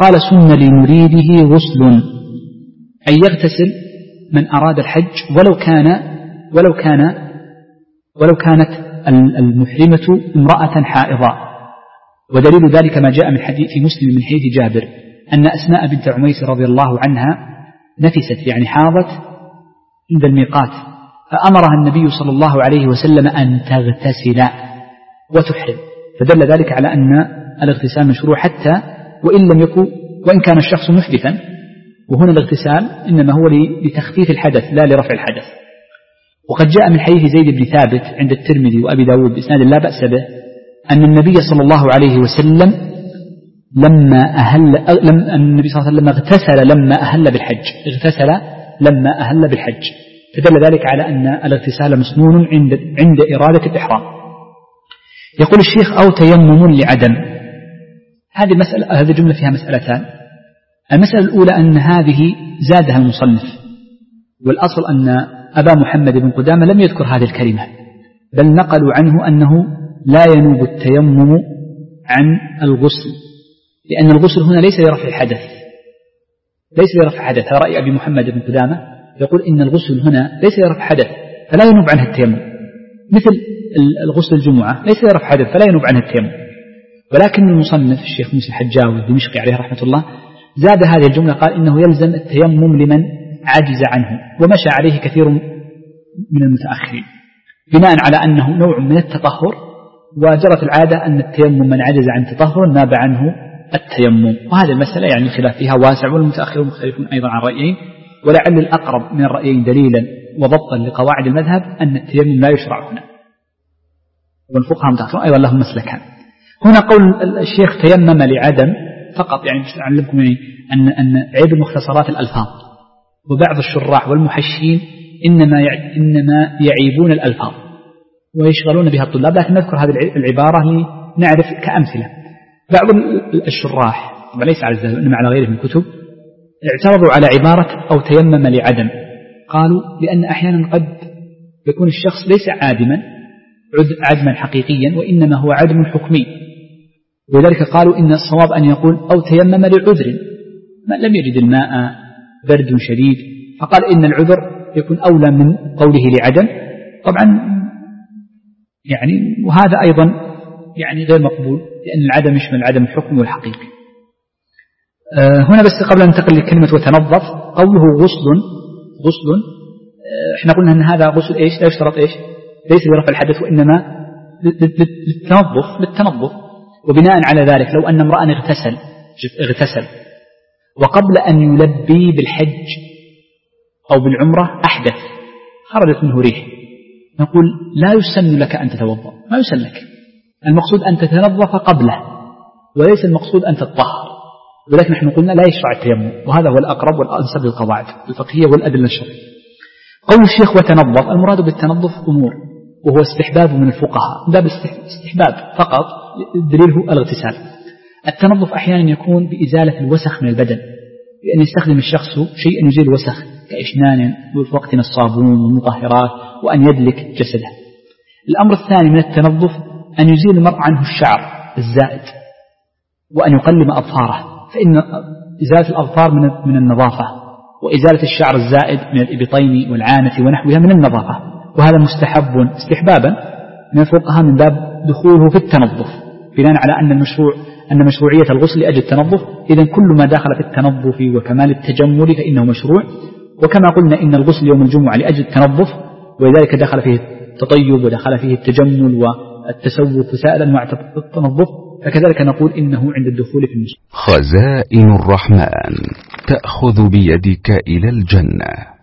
قال سن لمريده غسل، أي يغتسل من أراد الحج ولو كانت المحرمة امرأة حائضة. ودليل ذلك ما جاء من حديث في مسلم من حديث جابر أن أسماء بنت عميس رضي الله عنها نفست، يعني حاضت عند الميقات، فأمرها النبي صلى الله عليه وسلم أن تغتسل وتحرم، فدل ذلك على أن الاغتسال مشروع حتى وإن كان الشخص محدثا. وهنا الاغتسال إنما هو لتخفيف الحدث لا لرفع الحدث. وقد جاء من حديث زيد بن ثابت عند الترمذي وأبي داود بإسناد لا بأس به أن النبي صلى الله عليه وسلم النبي صلى الله عليه وسلم اغتسل لما أهل بالحج، فدل ذلك على أن الاغتسال مسنون عند إرادة الإحرام. يقول الشيخ أو تيمم لعدم. هذه الجملة فيها مسألتان. المسألة الأولى أن هذه زادها المصنف، والأصل أن أبا محمد بن قدامة لم يذكر هذه الكلمة، بل نقلوا عنه أنه لا ينوب التيمم عن الغسل، لأن الغسل هنا ليس لرفع الحدث، هذا رأي أبي محمد بن قدامة، يقول إن الغسل هنا ليس لرفع حدث فلا ينوب عنه التيمم، مثل الغسل الجمعة ليس لرفع حدث فلا ينوب عنه التيمم. ولكن المصنف الشيخ موسى الحجاوي الدمشقي عليه رحمة الله زاد هذه الجملة، قال إنه يلزم التيمم لمن عجز عنه، ومشى عليه كثير من المتأخرين بناء على أنه نوع من التطهر، وجرت العادة أن التيمم من عجز عن تطهر ناب عنه التيمم. وهذه المسألة يعني الخلاف فيها واسع، والمتأخرون مختلفون أيضا عن رأيين، ولعل الأقرب من الرأيين دليلا وضبطا لقواعد المذهب أن التيمم لا يشرع هنا، والفقهاء المتأخرون أيضا لهم مسلكان. هنا قول الشيخ تيمم لعدم فقط، يعني أعلمكم يعني أن عيب المختصرات الألفاظ، وبعض الشراح والمحشين إنما يعيبون الألفاظ ويشغلون بها الطلاب، لكن نذكر هذه العبارة لنعرف كأمثلة. بعض الشراح وليس على الذهب إنما على غيره من الكتب اعترضوا على عبارة أو تيمم لعدم، قالوا لأن أحيانا قد يكون الشخص ليس عدما حقيقيا، وإنما هو عدم حكمي، ولذلك قالوا إن الصواب أن يقول أو تيمم لعذر، ما لم يجد الماء، برد شديد، فقال إن العذر يكون أولى من قوله لعدم. طبعا يعني وهذا أيضا يعني غير مقبول، لأن العدم يشمل العدم الحكمي والحقيقي. هنا بس قبل أن ننتقل لكلمة وتنظف، قوله غسل احنا قلنا أن هذا غسل إيش؟ لا يشترط إيش؟ ليس لرفع الحدث، وإنما للتنظف. وبناء على ذلك لو أن امرأ اغتسل وقبل أن يلبي بالحج أو بالعمرة أحدث، خرجت منه ريح، نقول لا يسن لك أن تتوضأ، ما يسن لك، المقصود أن تتنظف قبله، وليس المقصود أن تطهر. ولكن نحن قلنا لا يشرع التيمم، وهذا هو الأقرب والأنسب للقواعد الفقهية والأدلة الشرعية. قول الشيخ وتنظف، المراد بالتنظف أمور، وهو استحباب من الفقهاء، باب استحباب فقط، دليله الاغتسال. التنظف أحيانا يكون بإزالة الوسخ من البدن، بأن يستخدم الشخص شيئا يزيل الوسخ كإشنان وفي وقتنا الصابون والمطهرات، وأن يدلك جسده. الأمر الثاني من التنظف أن يزيل المرء عنه الشعر الزائد، وأن يقلم أظفاره، فإن إزالة الأظفار من النظافة، وإزالة الشعر الزائد من الإبطين والعانة ونحوها من النظافة، وهذا مستحب استحبابا من الفقهاء من باب دخوله في التنظف، بناء على أن مشروعية الغسل لأجل التنظف. إذن كل ما دخل في التنظف وكمال التجمل فإنه مشروع. وكما قلنا إن الغسل يوم الجمعة لأجل التنظف، ولذلك دخل فيه التطيب ودخل فيه التجمل والتسوق وسائر أنواع التنظف، فكذلك نقول إنه عند الدخول في المسجد. خزائن الرحمن تأخذ بيدك إلى الجنة.